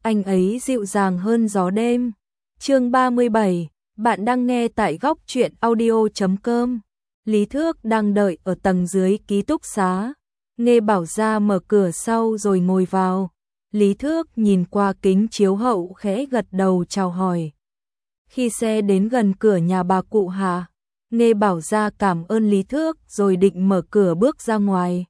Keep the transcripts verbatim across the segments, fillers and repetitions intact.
anh ấy dịu dàng hơn gió đêm. Chương ba mươi bảy, bạn đang nghe tại góc truyện audio chấm com. Lý Thước đang đợi ở tầng dưới ký túc xá. Nghe Bảo Gia mở cửa sau rồi ngồi vào. Lý Thước nhìn qua kính chiếu hậu khẽ gật đầu chào hỏi. Khi xe đến gần cửa nhà bà cụ Hà, Nghe Bảo Gia cảm ơn Lý Thước rồi định mở cửa bước ra ngoài.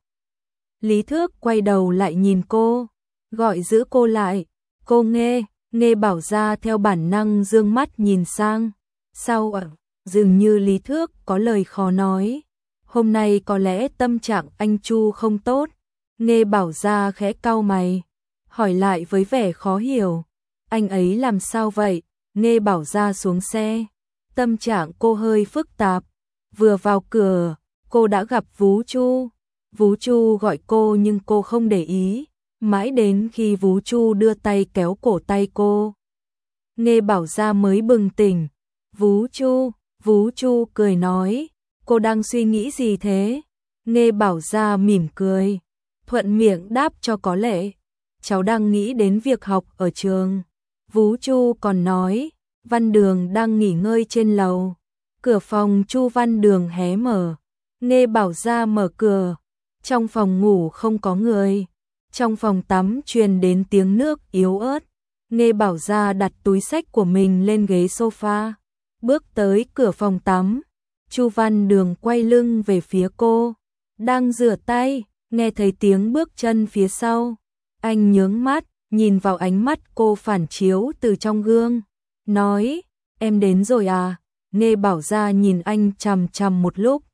Lý Thước quay đầu lại nhìn cô, gọi giữ cô lại. Cô Nghe, Nghe Bảo Gia theo bản năng dương mắt nhìn sang. Sau ạ, dường như Lý Thước có lời khó nói. Hôm nay có lẽ tâm trạng anh Chu không tốt. Nghe Bảo Gia khẽ cau mày, hỏi lại với vẻ khó hiểu. Anh ấy làm sao vậy? Nghe Bảo Gia xuống xe. Tâm trạng cô hơi phức tạp. Vừa vào cửa, cô đã gặp Vú Chu. Vú Chu gọi cô nhưng cô không để ý. Mãi đến khi Vú Chu đưa tay kéo cổ tay cô, Nghe Bảo Gia mới bừng tỉnh. Vú Chu, Vú Chu cười nói, cô đang suy nghĩ gì thế? Nghe Bảo Gia mỉm cười, thuận miệng đáp cho có lệ. Cháu đang nghĩ đến việc học ở trường. Vú Chu còn nói, Văn Đường đang nghỉ ngơi trên lầu. Cửa phòng Chu Văn Đường hé mở. Nghe Bảo Gia mở cửa. Trong phòng ngủ không có người. Trong phòng tắm truyền đến tiếng nước yếu ớt. Nghe Bảo Gia đặt túi xách của mình lên ghế sofa, bước tới cửa phòng tắm. Chu Văn Đường quay lưng về phía cô, đang rửa tay, nghe thấy tiếng bước chân phía sau. Anh nhướng mắt, nhìn vào ánh mắt cô phản chiếu từ trong gương, nói, em đến rồi à? Nghe Bảo Gia nhìn anh chằm chằm một lúc.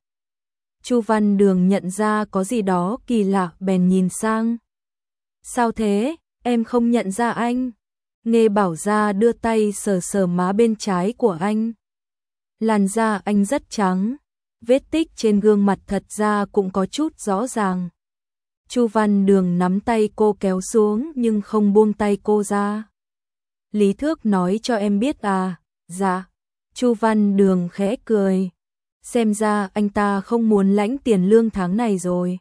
Chu Văn Đường nhận ra có gì đó kỳ lạ bèn nhìn sang. Sao thế, em không nhận ra anh? Nghe Bảo Gia đưa tay sờ sờ má bên trái của anh. Làn da anh rất trắng, vết tích trên gương mặt thật ra cũng có chút rõ ràng. Chu Văn Đường nắm tay cô kéo xuống nhưng không buông tay cô ra. Lý Thước nói cho em biết à? Dạ. Chu Văn Đường khẽ cười. Xem ra anh ta không muốn lãnh tiền lương tháng này rồi.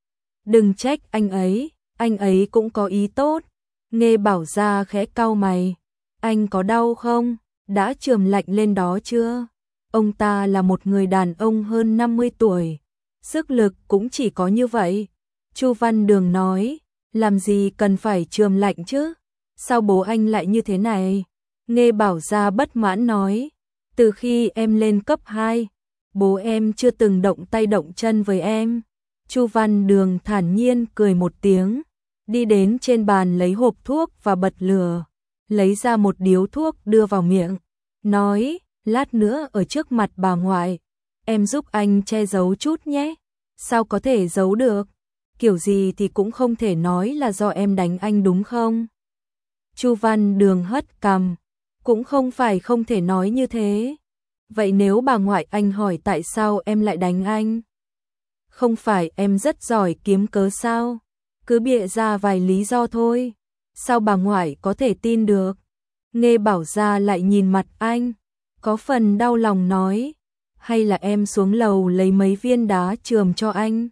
Đừng trách anh ấy, anh ấy cũng có ý tốt. Nghe Bảo Gia khẽ cau mày. Anh có đau không? Đã chườm lạnh lên đó chưa? Ông ta là một người đàn ông hơn năm mươi tuổi. Sức lực cũng chỉ có như vậy. Chu Văn Đường nói, làm gì cần phải chườm lạnh chứ? Sao bố anh lại như thế này? Nghe Bảo Gia bất mãn nói, từ khi em lên cấp hai, bố em chưa từng động tay động chân với em. Chu Văn Đường thản nhiên cười một tiếng, đi đến trên bàn lấy hộp thuốc và bật lửa, lấy ra một điếu thuốc đưa vào miệng, nói, lát nữa ở trước mặt bà ngoại, em giúp anh che giấu chút nhé. Sao có thể giấu được? Kiểu gì thì cũng không thể nói là do em đánh anh đúng không? Chu Văn Đường hất cằm, cũng không phải không thể nói như thế. Vậy nếu bà ngoại anh hỏi tại sao em lại đánh anh? Không phải em rất giỏi kiếm cớ sao? Cứ bịa ra vài lý do thôi. Sao bà ngoại có thể tin được? Nghe Bảo Gia lại nhìn mặt anh, có phần đau lòng nói, hay là em xuống lầu lấy mấy viên đá chườm cho anh?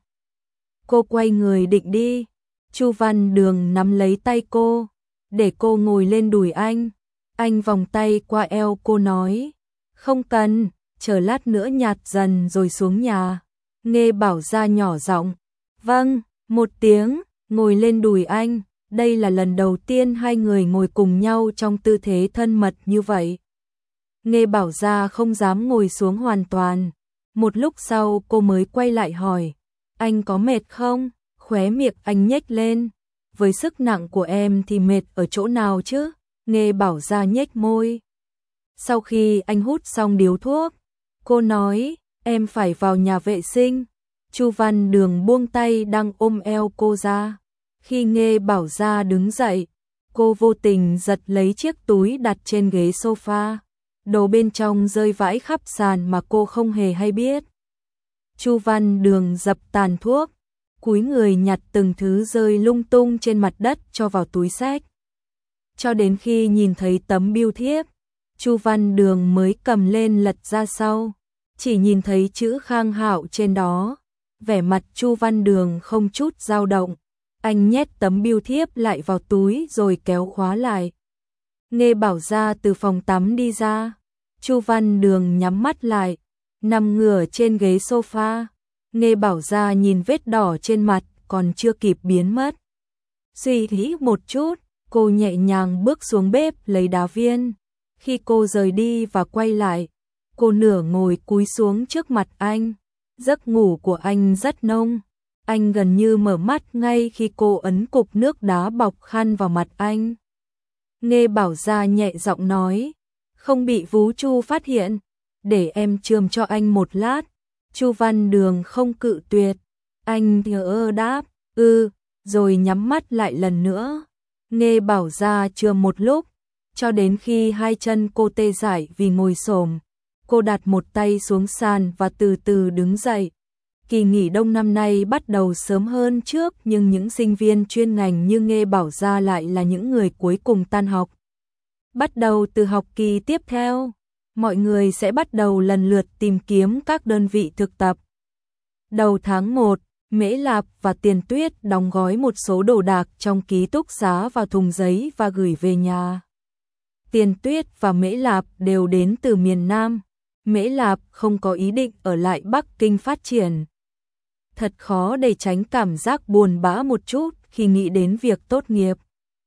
Cô quay người định đi. Chu Văn Đường nắm lấy tay cô, để cô ngồi lên đùi anh. Anh vòng tay qua eo cô nói, không cần, chờ lát nữa nhạt dần rồi xuống nhà. Nghe Bảo Gia nhỏ giọng, vâng, một tiếng, ngồi lên đùi anh. Đây là lần đầu tiên hai người ngồi cùng nhau trong tư thế thân mật như vậy. Nghe Bảo Gia không dám ngồi xuống hoàn toàn. Một lúc sau cô mới quay lại hỏi, anh có mệt không? Khóe miệng anh nhếch lên, với sức nặng của em thì mệt ở chỗ nào chứ? Nghe Bảo Gia nhếch môi. Sau khi anh hút xong điếu thuốc, cô nói, em phải vào nhà vệ sinh. Chu Văn Đường buông tay đang ôm eo cô ra. Khi Nghe Bảo Gia đứng dậy, cô vô tình giật lấy chiếc túi đặt trên ghế sofa. Đồ bên trong rơi vãi khắp sàn mà cô không hề hay biết. Chu Văn Đường dập tàn thuốc, cúi người nhặt từng thứ rơi lung tung trên mặt đất cho vào túi xách. Cho đến khi nhìn thấy tấm bưu thiếp, Chu Văn Đường mới cầm lên lật ra sau, chỉ nhìn thấy chữ Khang Hạo trên đó. Vẻ mặt Chu Văn Đường không chút dao động, Anh nhét tấm bưu thiếp lại vào túi rồi kéo khóa lại. Nghe Bảo Gia từ phòng tắm đi ra. Chu Văn Đường nhắm mắt lại, nằm ngửa trên ghế sofa. Nghe Bảo Gia nhìn vết đỏ trên mặt còn chưa kịp biến mất. Suy nghĩ một chút, cô nhẹ nhàng bước xuống bếp lấy đá viên. Khi cô rời đi và quay lại, cô nửa ngồi cúi xuống trước mặt anh. Giấc ngủ của anh rất nông. Anh gần như mở mắt ngay khi cô ấn cục nước đá bọc khăn vào mặt anh. Nghe Bảo Gia nhẹ giọng nói, không bị Vú Chu phát hiện, để em chườm cho anh một lát. Chu Văn Đường không cự tuyệt, anh thờ ơ đáp, ư, rồi nhắm mắt lại lần nữa. Nghe Bảo Gia chườm một lúc, cho đến khi hai chân cô tê dại vì ngồi xổm, cô đặt một tay xuống sàn và từ từ đứng dậy. Kỳ nghỉ đông năm nay bắt đầu sớm hơn trước, nhưng những sinh viên chuyên ngành như Nghe Bảo Gia lại là những người cuối cùng tan học. Bắt đầu từ học kỳ tiếp theo, mọi người sẽ bắt đầu lần lượt tìm kiếm các đơn vị thực tập. Đầu tháng một, Mễ Lạp và Tiền Tuyết đóng gói một số đồ đạc trong ký túc xá vào thùng giấy và gửi về nhà. Tiền Tuyết và Mễ Lạp đều đến từ miền Nam. Mễ Lạp không có ý định ở lại Bắc Kinh phát triển. Thật khó để tránh cảm giác buồn bã một chút khi nghĩ đến việc tốt nghiệp.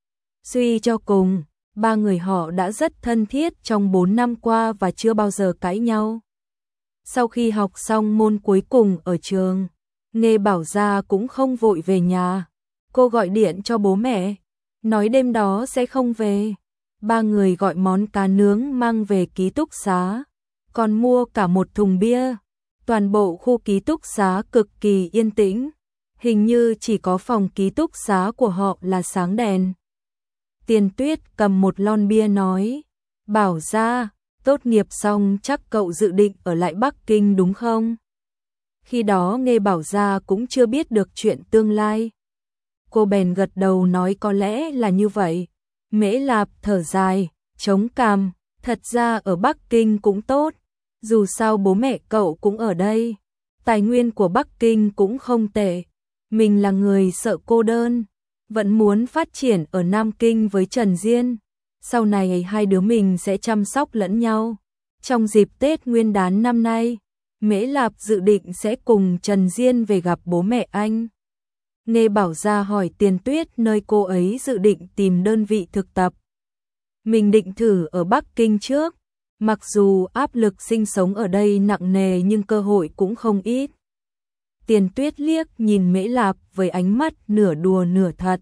Suy cho cùng, ba người họ đã rất thân thiết trong bốn năm qua và chưa bao giờ cãi nhau. Sau khi học xong môn cuối cùng ở trường, Nghe Bảo Gia cũng không vội về nhà. Cô gọi điện cho bố mẹ, nói đêm đó sẽ không về. Ba người gọi món cá nướng mang về ký túc xá, còn mua cả một thùng bia. Toàn bộ khu ký túc xá cực kỳ yên tĩnh, hình như chỉ có phòng ký túc xá của họ là sáng đèn. Tiền Tuyết cầm một lon bia nói, Bảo Gia, tốt nghiệp xong chắc cậu dự định ở lại Bắc Kinh đúng không? Khi đó Nghe Bảo Gia cũng chưa biết được chuyện tương lai. Cô bèn gật đầu nói có lẽ là như vậy. Mễ Lạp thở dài, chống cằm, thật ra ở Bắc Kinh cũng tốt. Dù sao bố mẹ cậu cũng ở đây, tài nguyên của Bắc Kinh cũng không tệ. Mình là người sợ cô đơn, vẫn muốn phát triển ở Nam Kinh với Trần Diên. Sau này hai đứa mình sẽ chăm sóc lẫn nhau. Trong dịp Tết Nguyên đán năm nay, Mễ Lạp dự định sẽ cùng Trần Diên về gặp bố mẹ anh. Nghe Bảo Gia hỏi Tiền Tuyết nơi cô ấy dự định tìm đơn vị thực tập. Mình định thử ở Bắc Kinh trước. Mặc dù áp lực sinh sống ở đây nặng nề nhưng cơ hội cũng không ít. Tiền Tuyết liếc nhìn Mễ Lạp với ánh mắt nửa đùa nửa thật.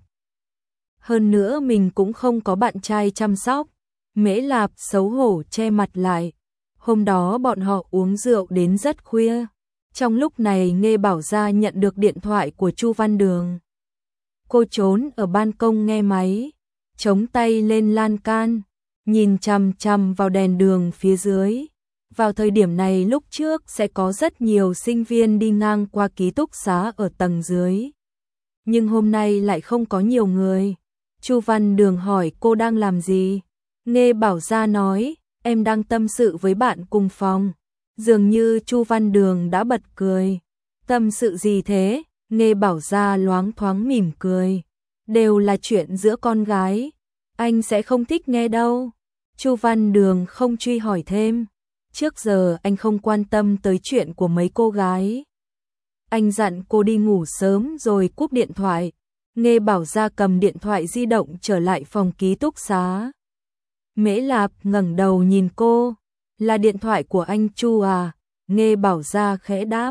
Hơn nữa mình cũng không có bạn trai chăm sóc. Mễ Lạp xấu hổ che mặt lại. Hôm đó bọn họ uống rượu đến rất khuya. Trong lúc này Nghe Bảo Gia nhận được điện thoại của Chu Văn Đường. Cô trốn ở ban công nghe máy, chống tay lên lan can, nhìn chằm chằm vào đèn đường phía dưới. Vào thời điểm này lúc trước sẽ có rất nhiều sinh viên đi ngang qua ký túc xá ở tầng dưới. Nhưng hôm nay lại không có nhiều người. Chu Văn Đường hỏi cô đang làm gì? Nghe Bảo Gia nói, em đang tâm sự với bạn cùng phòng. Dường như Chu Văn Đường đã bật cười. Tâm sự gì thế? Nghe Bảo Gia loáng thoáng mỉm cười. Đều là chuyện giữa con gái. Anh sẽ không thích nghe đâu. Chu Văn Đường không truy hỏi thêm. Trước giờ anh không quan tâm tới chuyện của mấy cô gái. Anh dặn cô đi ngủ sớm rồi cúp điện thoại. Nghe Bảo Gia cầm điện thoại di động trở lại phòng ký túc xá. Mễ Lạp ngẩng đầu nhìn cô. Là điện thoại của anh Chu à? Nghe Bảo Gia khẽ đáp.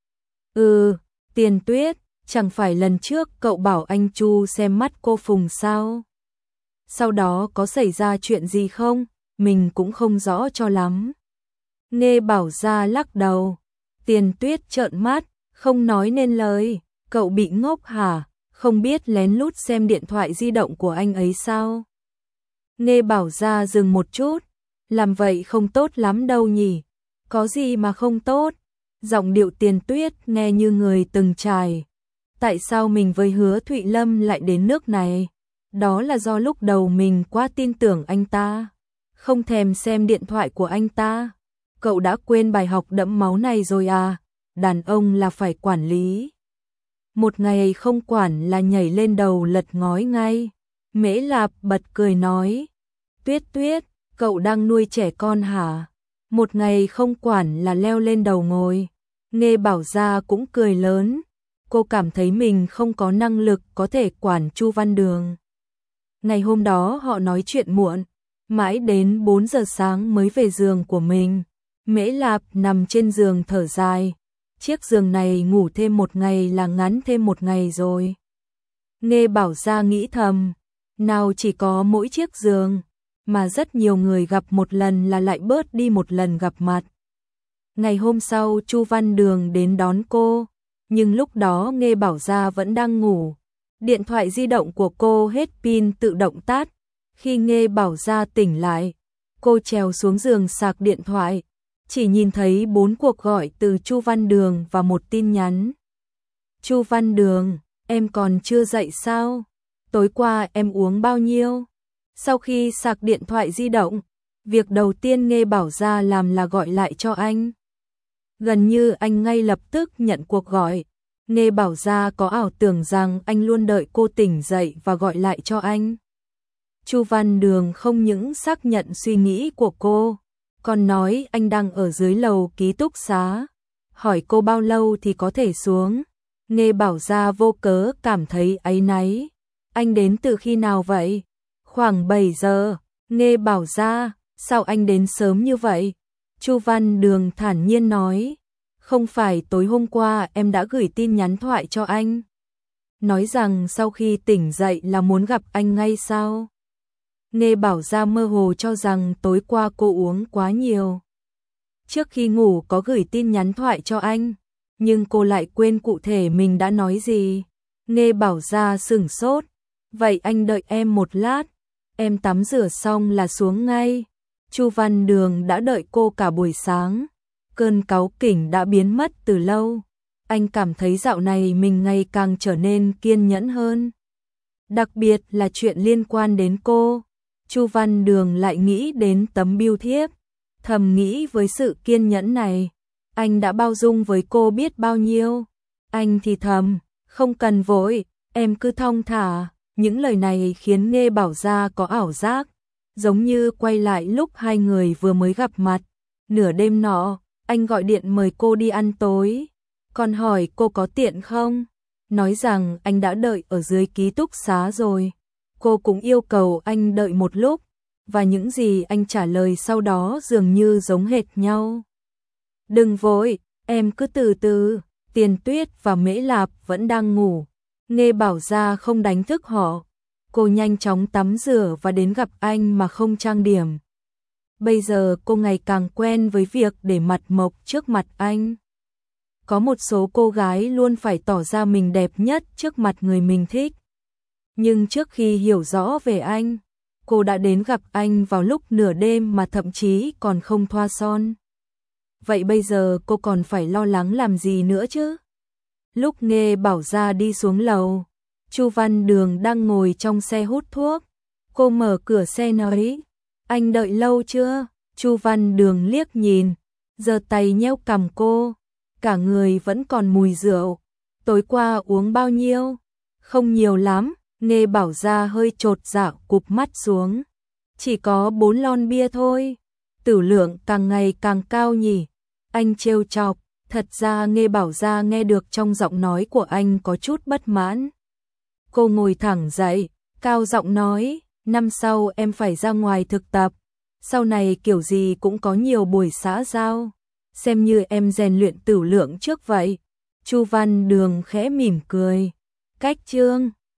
Ừ, Tiền Tuyết, chẳng phải lần trước cậu bảo anh Chu xem mắt cô Phùng sao? Sau đó có xảy ra chuyện gì không? Mình cũng không rõ cho lắm. Nghe Bảo Gia lắc đầu. Tiền Tuyết trợn mắt, không nói nên lời. Cậu bị ngốc hả? Không biết lén lút xem điện thoại di động của anh ấy sao? Nghe Bảo Gia dừng một chút. Làm vậy không tốt lắm đâu nhỉ? Có gì mà không tốt? Giọng điệu Tiền Tuyết nghe như người từng trải. Tại sao mình với Hứa Thụy Lâm lại đến nước này? Đó là do lúc đầu mình quá tin tưởng anh ta, không thèm xem điện thoại của anh ta. Cậu đã quên bài học đẫm máu này rồi à? Đàn ông là phải quản lý một ngày không quản là nhảy lên đầu lật ngói ngay. Mễ Lạp bật cười nói, Tuyết Tuyết, cậu đang nuôi trẻ con hả? Một ngày không quản là leo lên đầu ngồi. Nghe Bảo Gia cũng cười lớn, cô cảm thấy mình không có năng lực có thể quản Chu Văn Đường. Ngày hôm đó họ nói chuyện muộn, mãi đến bốn giờ sáng mới về giường của mình. Mễ Lạp nằm trên giường thở dài, chiếc giường này ngủ thêm một ngày là ngắn thêm một ngày rồi. Nghe Bảo Gia nghĩ thầm, nào chỉ có mỗi chiếc giường, mà rất nhiều người gặp một lần là lại bớt đi một lần gặp mặt. Ngày hôm sau Chu Văn Đường đến đón cô, nhưng lúc đó Nghe Bảo Gia vẫn đang ngủ. Điện thoại di động của cô hết pin tự động tắt. Khi Nghe Bảo Gia tỉnh lại, cô trèo xuống giường sạc điện thoại, chỉ nhìn thấy bốn cuộc gọi từ Chu Văn Đường và một tin nhắn. Chu Văn Đường, em còn chưa dậy sao? Tối qua em uống bao nhiêu? Sau khi sạc điện thoại di động, việc đầu tiên Nghe Bảo Gia làm là gọi lại cho anh. Gần như anh ngay lập tức nhận cuộc gọi. Nghe Bảo Gia có ảo tưởng rằng anh luôn đợi cô tỉnh dậy và gọi lại cho anh. Chu Văn Đường không những xác nhận suy nghĩ của cô, còn nói anh đang ở dưới lầu ký túc xá, hỏi cô bao lâu thì có thể xuống. Nghe Bảo Gia vô cớ cảm thấy áy náy. Anh đến từ khi nào vậy? Khoảng bảy giờ. Nghe Bảo Gia, sao anh đến sớm như vậy? Chu Văn Đường thản nhiên nói, không phải tối hôm qua em đã gửi tin nhắn thoại cho anh, nói rằng sau khi tỉnh dậy là muốn gặp anh ngay sao? Nghe Bảo Gia mơ hồ cho rằng tối qua cô uống quá nhiều. Trước khi ngủ có gửi tin nhắn thoại cho anh, nhưng cô lại quên cụ thể mình đã nói gì. Nghe Bảo Gia sửng sốt, vậy anh đợi em một lát, em tắm rửa xong là xuống ngay. Chu Văn Đường đã đợi cô cả buổi sáng, cơn cáu kỉnh đã biến mất từ lâu. Anh cảm thấy dạo này mình ngày càng trở nên kiên nhẫn hơn. Đặc biệt là chuyện liên quan đến cô. Chu Văn Đường lại nghĩ đến tấm bưu thiếp, thầm nghĩ với sự kiên nhẫn này, anh đã bao dung với cô biết bao nhiêu. Anh thì thầm, không cần vội, em cứ thong thả. Những lời này khiến Nghe Bảo Gia có ảo giác, giống như quay lại lúc hai người vừa mới gặp mặt. Nửa đêm nọ, anh gọi điện mời cô đi ăn tối, còn hỏi cô có tiện không, nói rằng anh đã đợi ở dưới ký túc xá rồi. Cô cũng yêu cầu anh đợi một lúc, và những gì anh trả lời sau đó dường như giống hệt nhau. Đừng vội, em cứ từ từ. Tiền Tuyết và Mễ Lạp vẫn đang ngủ. Nghe Bảo Gia không đánh thức họ. Cô nhanh chóng tắm rửa và đến gặp anh mà không trang điểm. Bây giờ cô ngày càng quen với việc để mặt mộc trước mặt anh. Có một số cô gái luôn phải tỏ ra mình đẹp nhất trước mặt người mình thích. Nhưng trước khi hiểu rõ về anh, cô đã đến gặp anh vào lúc nửa đêm mà thậm chí còn không thoa son. Vậy bây giờ cô còn phải lo lắng làm gì nữa chứ? Lúc Nghe Bảo Gia đi xuống lầu, Chu Văn Đường đang ngồi trong xe hút thuốc. Cô mở cửa xe nói, anh đợi lâu chưa? Chu Văn Đường liếc nhìn, giơ tay nhéo cằm cô, cả người vẫn còn mùi rượu. Tối qua uống bao nhiêu? Không nhiều lắm. Nghe Bảo Gia hơi chột dạ cụp mắt xuống. Chỉ có bốn lon bia thôi. Tử lượng càng ngày càng cao nhỉ? Anh trêu chọc. Thật ra Nghe Bảo Gia nghe được trong giọng nói của anh có chút bất mãn. Cô ngồi thẳng dậy, cao giọng nói, năm sau em phải ra ngoài thực tập. Sau này kiểu gì cũng có nhiều buổi xã giao. Xem như em rèn luyện tử lượng trước vậy. Chu Văn Đường khẽ mỉm cười. Cách chương